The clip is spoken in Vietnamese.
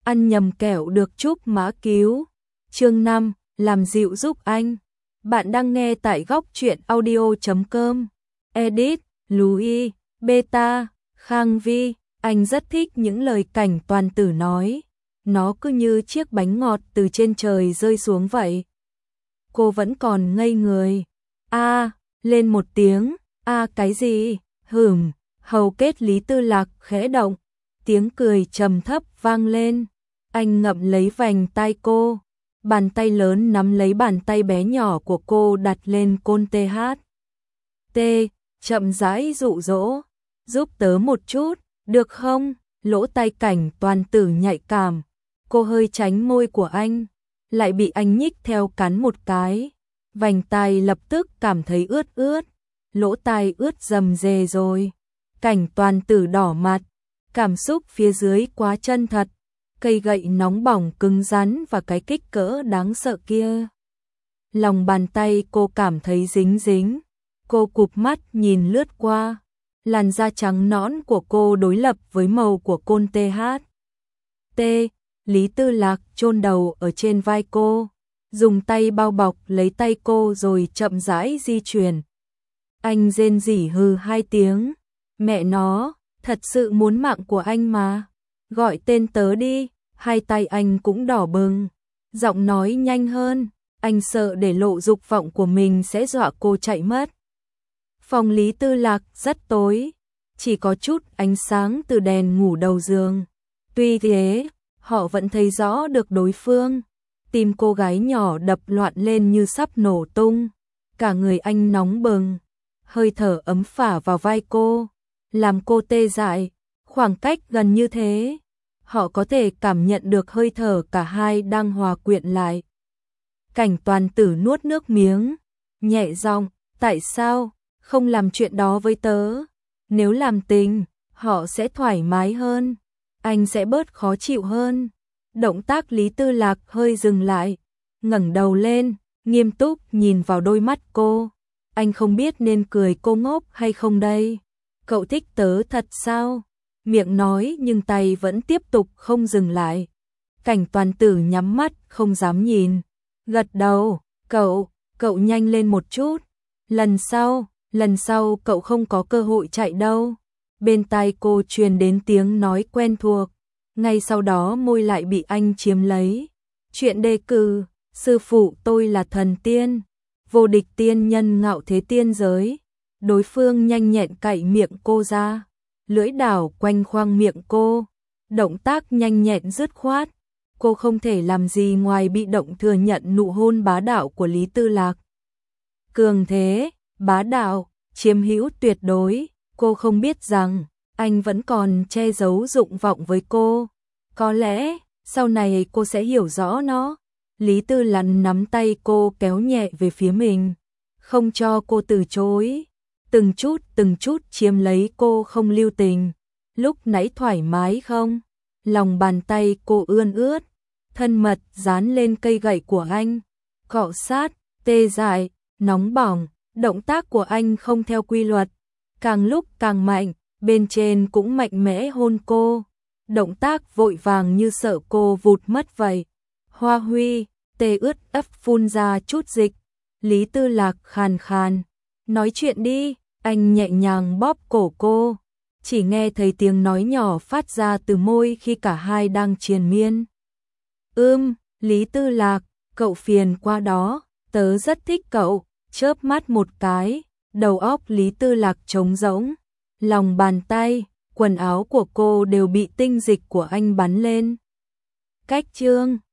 ăn nhầm kẹo được chúc má cứu. Chương 5, làm dịu giúp anh. Bạn đang nghe tại góc truyện audio.com. Edit, Louis, Beta, Khang Vi. Anh rất thích những lời Cảnh Toàn Tử nói. Nó cứ như chiếc bánh ngọt từ trên trời rơi xuống vậy. Cô vẫn còn ngây người. Lên một tiếng. Cái gì? Hầu kết Lý Tư Lạc khẽ động. Tiếng cười trầm thấp vang lên. Anh ngậm lấy vành tai cô. Bàn tay lớn nắm lấy bàn tay bé nhỏ của cô đặt lên côn THT. Chậm rãi dụ dỗ. Giúp tớ một chút, được không? Lỗ tai Cảnh Toàn Tử nhạy cảm. Cô hơi tránh môi của anh. Lại bị anh nhích theo cắn một cái. Vành tai lập tức cảm thấy ướt ướt. Lỗ tai ướt rầm rề rồi. Cảnh Toàn Tử đỏ mặt. Cảm xúc phía dưới quá chân thật. Cây gậy nóng bỏng cứng rắn và cái kích cỡ đáng sợ kia. Lòng bàn tay cô cảm thấy dính dính. Cô cụp mắt nhìn lướt qua. Làn da trắng nõn của cô đối lập với màu của côn THT. Lý Tư Lạc chôn đầu ở trên vai cô. Dùng tay bao bọc lấy tay cô rồi chậm rãi di chuyển. Anh rên rỉ hừ 2 tiếng. Mẹ nó, thật sự muốn mạng của anh mà. Gọi tên tớ đi. Hai tay anh cũng đỏ bừng. Giọng nói nhanh hơn. Anh sợ để lộ dục vọng của mình sẽ dọa cô chạy mất. Phòng Lý Tư Lạc rất tối. Chỉ có chút ánh sáng từ đèn ngủ đầu giường. Tuy thế, họ vẫn thấy rõ được đối phương. Tim cô gái nhỏ đập loạn lên như sắp nổ tung. Cả người anh nóng bừng. Hơi thở ấm phả vào vai cô. Làm cô tê dại. Khoảng cách gần như thế. Họ có thể cảm nhận được hơi thở cả hai đang hòa quyện lại. Cảnh Toàn Tử nuốt nước miếng. Nhẹ giọng, tại sao không làm chuyện đó với tớ? Nếu làm tình, họ sẽ thoải mái hơn. Anh sẽ bớt khó chịu hơn. Động tác Lý Tư Lạc hơi dừng lại. Ngẩng đầu lên, nghiêm túc nhìn vào đôi mắt cô. Anh không biết nên cười cô ngốc hay không đây. Cậu thích tớ thật sao? Miệng nói nhưng tay vẫn tiếp tục không dừng lại. Cảnh Toàn Tử nhắm mắt không dám nhìn. Gật đầu, cậu nhanh lên một chút. Lần sau cậu không có cơ hội chạy đâu. Bên tai cô truyền đến tiếng nói quen thuộc. Ngay sau đó môi lại bị anh chiếm lấy. Chuyện đề cử, sư phụ tôi là thần tiên. Vô địch tiên nhân ngạo thế tiên giới. Đối phương nhanh nhẹn cạy miệng cô ra. Lưỡi đảo quanh khoang miệng cô. Động tác nhanh nhẹn dứt khoát. Cô không thể làm gì ngoài bị động thừa nhận nụ hôn bá đạo của Lý Tư Lạc. Cường thế, bá đạo, chiếm hữu tuyệt đối. Cô không biết rằng anh vẫn còn che giấu dụng vọng với cô. Có lẽ sau này cô sẽ hiểu rõ nó. Lý Tư Lạc nắm tay cô kéo nhẹ về phía mình. Không cho cô từ chối. Từng chút chiếm lấy cô không lưu tình. Lúc nãy thoải mái không? Lòng bàn tay cô ươn ướt. Thân mật dán lên cây gậy của anh. Cọ sát, tê dại, nóng bỏng. Động tác của anh không theo quy luật. Càng lúc càng mạnh. Bên trên cũng mạnh mẽ hôn cô. Động tác vội vàng như sợ cô vụt mất vậy. Hoa huy, tê ướt ấp phun ra chút dịch. Lý Tư Lạc khàn khàn. Nói chuyện đi. Anh nhẹ nhàng bóp cổ cô. Chỉ nghe thấy tiếng nói nhỏ phát ra từ môi khi cả hai đang triền miên. Lý Tư Lạc, cậu phiền qua đó. Tớ rất thích cậu. Chớp mắt một cái. Đầu óc Lý Tư Lạc trống rỗng. Lòng bàn tay, quần áo của cô đều bị tinh dịch của anh bắn lên. Cách chương